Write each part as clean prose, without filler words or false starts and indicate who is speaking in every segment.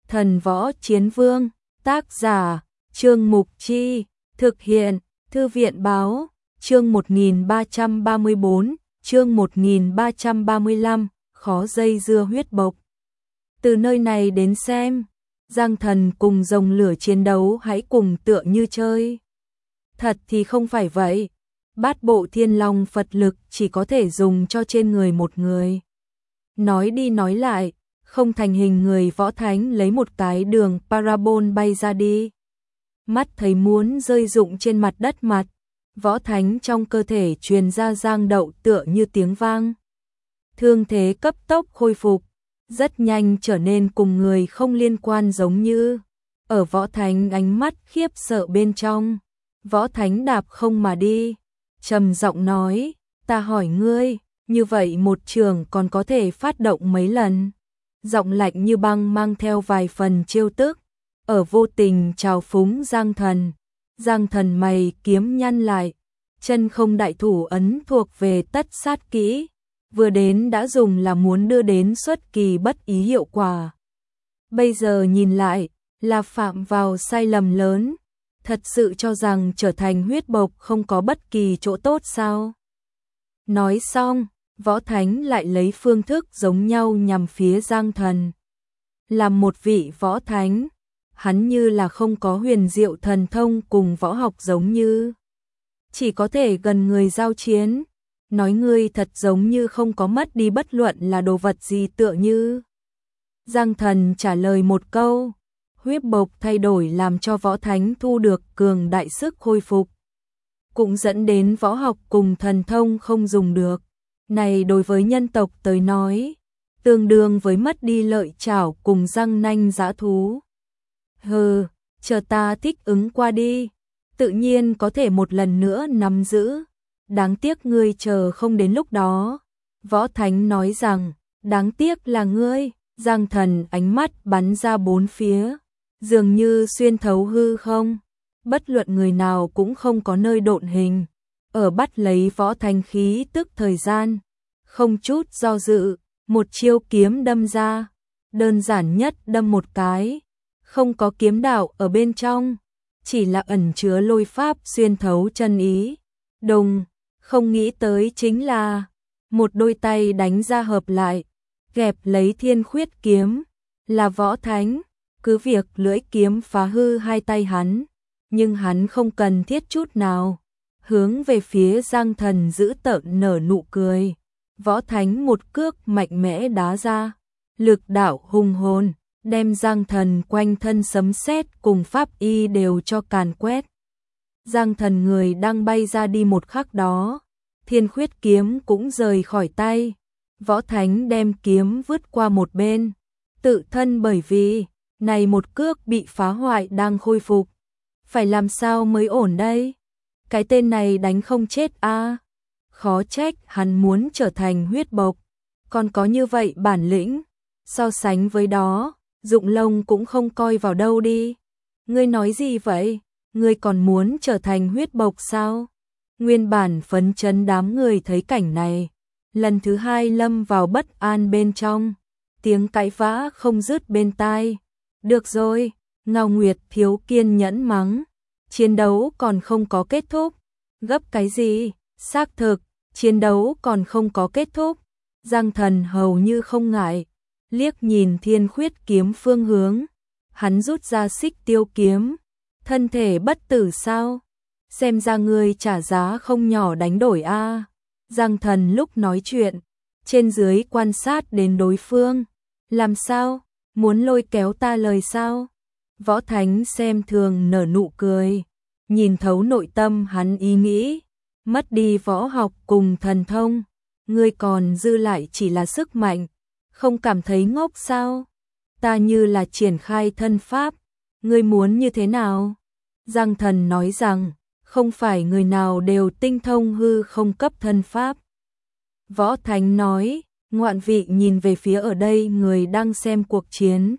Speaker 1: Thần Võ Chiến Vương, tác giả, Trương Mục Chi, thực hiện, Thư viện Báo, chương 1334, chương 1335, khó dây dưa huyết bộc. Từ nơi này đến xem, Giang Thần cùng rồng lửa chiến đấu hãy cùng tựa như chơi. Thật thì không phải vậy, bát bộ thiên long Phật lực chỉ có thể dùng cho trên người một người. Nói đi nói lại, không thành hình người Võ Thánh lấy một cái đường parabol bay ra đi. Mắt thấy muốn rơi rụng trên mặt đất mặt, Võ Thánh trong cơ thể truyền ra giang đậu tựa như tiếng vang. Thương thế cấp tốc khôi phục, rất nhanh trở nên cùng người không liên quan giống như. Ở Võ Thánh ánh mắt khiếp sợ bên trong, Võ Thánh đạp không mà đi, trầm giọng nói, ta hỏi ngươi, như vậy một trường còn có thể phát động mấy lần? Giọng lạnh như băng mang theo vài phần trêu tức, ở vô tình trào phúng Giang Thần. Giang Thần mày kiếm nhăn lại, chân không đại thủ ấn thuộc về tất sát kỹ, vừa đến đã dùng là muốn đưa đến xuất kỳ bất ý hiệu quả. Bây giờ nhìn lại, là phạm vào sai lầm lớn, thật sự cho rằng trở thành huyết bộc không có bất kỳ chỗ tốt sao? Nói xong, Võ Thánh lại lấy phương thức giống nhau nhằm phía Giang Thần. Làm một vị Võ Thánh, hắn như là không có huyền diệu thần thông cùng võ học giống như. Chỉ có thể gần người giao chiến, nói ngươi thật giống như không có mất đi bất luận là đồ vật gì tựa như. Giang Thần trả lời một câu, huyết bộc thay đổi làm cho Võ Thánh thu được cường đại sức khôi phục. Cũng dẫn đến võ học cùng thần thông không dùng được. Này đối với nhân tộc tới nói, tương đương với mất đi lợi chảo cùng răng nanh dã thú. Hừ, chờ ta thích ứng qua đi, tự nhiên có thể một lần nữa nắm giữ. Đáng tiếc ngươi chờ không đến lúc đó. Võ Thánh nói rằng, đáng tiếc là ngươi. Giang Thần ánh mắt bắn ra bốn phía, dường như xuyên thấu hư không. Bất luận người nào cũng không có nơi độn hình. Ở bắt lấy Võ Thánh khí tức thời gian, không chút do dự, một chiêu kiếm đâm ra, đơn giản nhất đâm một cái, không có kiếm đạo ở bên trong, chỉ là ẩn chứa lôi pháp xuyên thấu chân ý. Đồng, không nghĩ tới chính là một đôi tay đánh ra hợp lại, gẹp lấy thiên khuyết kiếm, là Võ Thánh, cứ việc lưỡi kiếm phá hư hai tay hắn, nhưng hắn không cần thiết chút nào, hướng về phía Giang Thần giữ tợn nở nụ cười. Võ Thánh một cước mạnh mẽ đá ra, lực đạo hùng hồn, đem Giang Thần quanh thân sấm sét cùng pháp y đều cho càn quét. Giang Thần người đang bay ra đi một khắc đó, thiên khuyết kiếm cũng rời khỏi tay. Võ Thánh đem kiếm vứt qua một bên, tự thân bởi vì này một cước bị phá hoại đang khôi phục. Phải làm sao mới ổn đây? Cái tên này đánh không chết a. Khó trách hắn muốn trở thành huyết bộc, còn có như vậy bản lĩnh. So sánh với đó, Dụng Lông cũng không coi vào đâu đi. Ngươi nói gì vậy? Ngươi còn muốn trở thành huyết bộc sao? Nguyên bản phấn chấn đám người thấy cảnh này, lần thứ hai lâm vào bất an bên trong, tiếng cãi vã không dứt bên tai. Được rồi, Ngao Nguyệt thiếu kiên nhẫn mắng, chiến đấu còn không có kết thúc. Gấp cái gì? Xác thực, chiến đấu còn không có kết thúc. Giang Thần hầu như không ngại, liếc nhìn thiên khuyết kiếm phương hướng, hắn rút ra xích tiêu kiếm. Thân thể bất tử sao? Xem ra ngươi trả giá không nhỏ đánh đổi a. Giang Thần lúc nói chuyện, trên dưới quan sát đến đối phương. Làm sao? Muốn lôi kéo ta lời sao? Võ Thánh xem thường nở nụ cười, nhìn thấu nội tâm hắn ý nghĩ. Mất đi võ học cùng thần thông, ngươi còn dư lại chỉ là sức mạnh, không cảm thấy ngốc sao? Ta như là triển khai thân pháp, ngươi muốn như thế nào? Giang Thần nói rằng, không phải người nào đều tinh thông hư không cấp thân pháp. Võ Thánh nói, ngoạn vị nhìn về phía ở đây người đang xem cuộc chiến.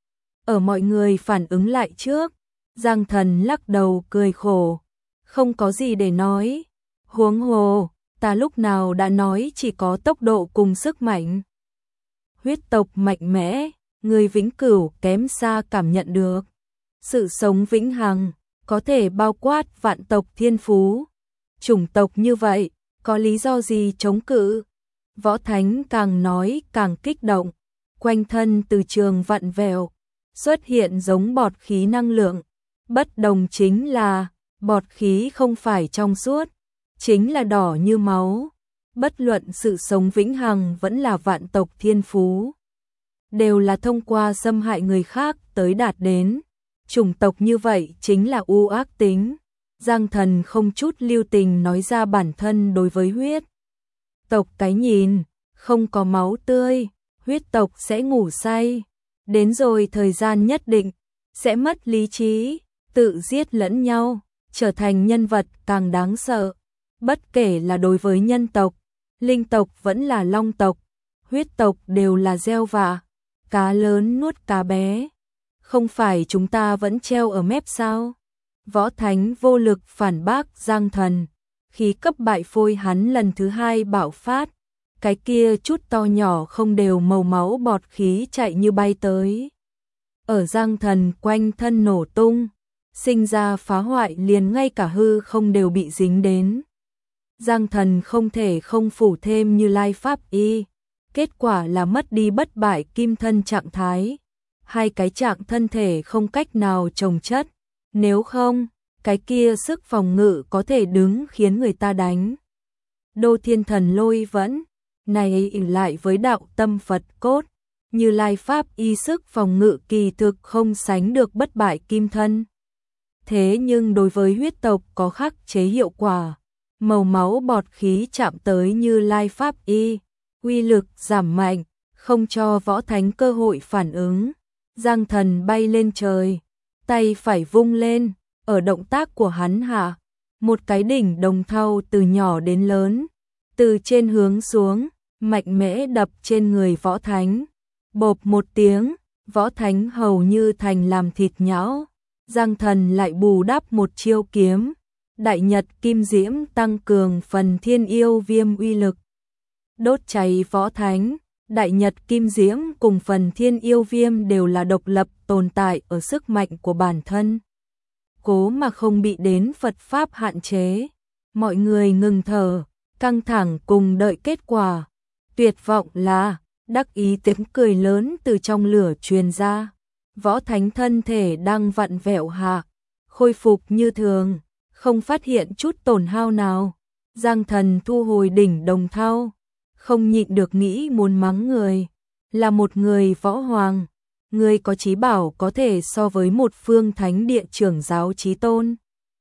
Speaker 1: Ở mọi người phản ứng lại trước, Giang Thần lắc đầu cười khổ, không có gì để nói. Huống hồ, ta lúc nào đã nói chỉ có tốc độ cùng sức mạnh. Huyết tộc mạnh mẽ, người vĩnh cửu kém xa cảm nhận được. Sự sống vĩnh hằng có thể bao quát vạn tộc thiên phú. Chủng tộc như vậy, có lý do gì chống cự? Võ Thánh càng nói càng kích động, quanh thân từ trường vặn vẹo, xuất hiện giống bọt khí năng lượng. Bất đồng chính là, bọt khí không phải trong suốt, chính là đỏ như máu. Bất luận sự sống vĩnh hằng vẫn là vạn tộc thiên phú, đều là thông qua xâm hại người khác tới đạt đến. Chủng tộc như vậy chính là u ác tính. Giang Thần không chút lưu tình nói ra bản thân đối với huyết tộc cái nhìn, không có máu tươi, huyết tộc sẽ ngủ say, đến rồi thời gian nhất định, sẽ mất lý trí, tự giết lẫn nhau, trở thành nhân vật càng đáng sợ. Bất kể là đối với nhân tộc, linh tộc vẫn là long tộc, huyết tộc đều là gieo vạ, cá lớn nuốt cá bé. Không phải chúng ta vẫn treo ở mép sao? Võ Thánh vô lực phản bác Giang Thần, khí cấp bại phôi hắn lần thứ hai bạo phát, cái kia chút to nhỏ không đều màu máu bọt khí chạy như bay tới. Ở Giang Thần quanh thân nổ tung, sinh ra phá hoại liền ngay cả hư không đều bị dính đến. Giang Thần không thể không phủ thêm Như Lai Pháp Y, kết quả là mất đi bất bại kim thân trạng thái. Hai cái trạng thân thể không cách nào chồng chất, nếu không, cái kia sức phòng ngự có thể đứng khiến người ta đánh. Đô Thiên Thần Lôi vẫn, này ỷ lại với đạo tâm Phật cốt, Như Lai Pháp Y sức phòng ngự kỳ thực không sánh được bất bại kim thân. Thế nhưng đối với huyết tộc có khắc chế hiệu quả, màu máu bọt khí chạm tới Như Lai Pháp Y, uy lực giảm mạnh, không cho Võ Thánh cơ hội phản ứng. Giang Thần bay lên trời, tay phải vung lên, ở động tác của hắn hạ, một cái đỉnh đồng thau từ nhỏ đến lớn, từ trên hướng xuống, mạnh mẽ đập trên người Võ Thánh. Bộp một tiếng, Võ Thánh hầu như thành làm thịt nhão. Giang Thần lại bù đắp một chiêu kiếm, Đại Nhật Kim Diễm tăng cường phần Thiên Yêu Viêm uy lực, đốt cháy Võ Thánh. Đại Nhật Kim Diễm cùng phần Thiên Yêu Viêm đều là độc lập tồn tại ở sức mạnh của bản thân, cố mà không bị đến Phật Pháp hạn chế. Mọi người ngừng thở, căng thẳng cùng đợi kết quả. Tuyệt vọng là, đắc ý tiếng cười lớn từ trong lửa truyền ra. Võ Thánh thân thể đang vặn vẹo hạ, khôi phục như thường, không phát hiện chút tổn hao nào. Giang Thần thu hồi đỉnh đồng thau, không nhịn được nghĩ muốn mắng người. Là một người võ hoàng, người có chí bảo có thể so với một phương thánh địa trưởng giáo chí tôn.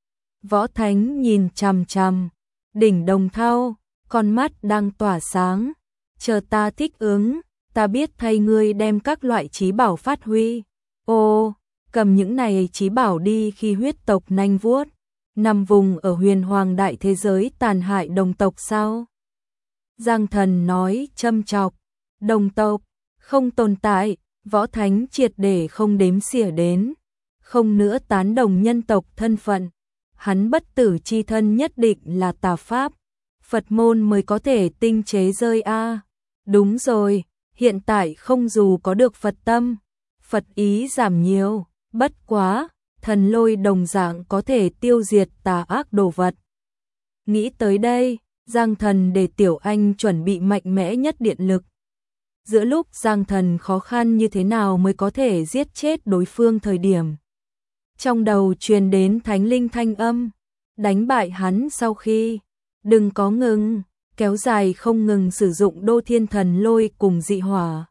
Speaker 1: Võ Thánh nhìn chằm chằm đỉnh đồng thau, con mắt đang tỏa sáng. Chờ ta thích ứng, ta biết thay ngươi đem các loại chí bảo phát huy. Ô, cầm những này chí bảo đi khi huyết tộc nanh vuốt, nằm vùng ở huyền hoàng đại thế giới tàn hại đồng tộc sao? Giang Thần nói châm chọc, đồng tộc không tồn tại. Võ Thánh triệt để không đếm xỉa đến, không nữa tán đồng nhân tộc thân phận. Hắn bất tử chi thân nhất định là tà pháp, Phật môn mới có thể tinh chế rơi a. Đúng rồi, hiện tại không dù có được Phật tâm, Phật ý giảm nhiều, bất quá, thần lôi đồng dạng có thể tiêu diệt tà ác đồ vật. Nghĩ tới đây, Giang Thần để Tiểu Anh chuẩn bị mạnh mẽ nhất điện lực. Giữa lúc Giang Thần khó khăn như thế nào mới có thể giết chết đối phương thời điểm, trong đầu truyền đến thánh linh thanh âm, đánh bại hắn sau khi, đừng có ngừng, kéo dài không ngừng sử dụng Đô Thiên Thần Lôi cùng dị hỏa.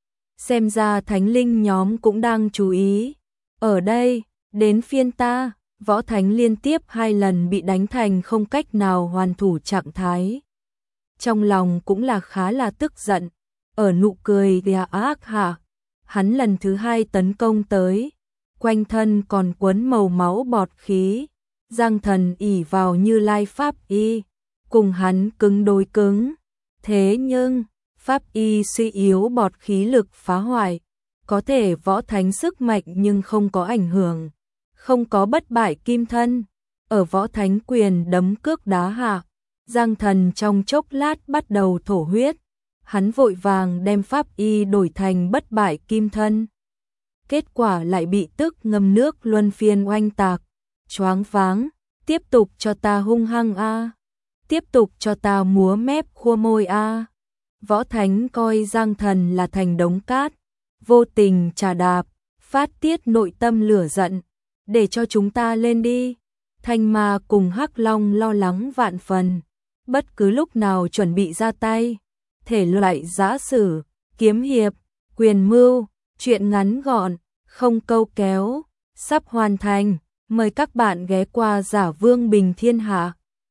Speaker 1: Xem ra thánh linh nhóm cũng đang chú ý. Ở đây, đến phiên ta, Võ Thánh liên tiếp 2 lần bị đánh thành không cách nào hoàn thủ trạng thái. Trong lòng cũng là khá là tức giận. Ở nụ cười ác hạ, hắn lần thứ 2 tấn công tới, quanh thân còn quấn màu máu bọt khí. Giang Thần ỷ vào Như Lai Pháp Y, cùng hắn cứng đối cứng. Thế nhưng, Pháp Y suy yếu bọt khí lực phá hoại, có thể Võ Thánh sức mạnh nhưng không có ảnh hưởng, không có bất bại kim thân. Ở Võ Thánh quyền đấm cước đá hạ, Giang Thần trong chốc lát bắt đầu thổ huyết. hắn vội vàng đem pháp y đổi thành bất bại kim thân. Kết quả lại bị tức ngâm nước luân phiên oanh tạc, choáng váng, tiếp tục cho ta hung hăng a, tiếp tục cho ta múa mép khua môi a. Võ Thánh coi Giang Thần là thành đống cát, vô tình trà đạp, phát tiết nội tâm lửa giận, để cho chúng ta lên đi. Thanh Ma cùng Hắc Long lo lắng vạn phần, bất cứ lúc nào chuẩn bị ra tay. Thể loại giã sử, kiếm hiệp, quyền mưu, truyện ngắn gọn, không câu kéo, sắp hoàn thành. Mời các bạn ghé qua Giả Vương Bình Thiên Hạ.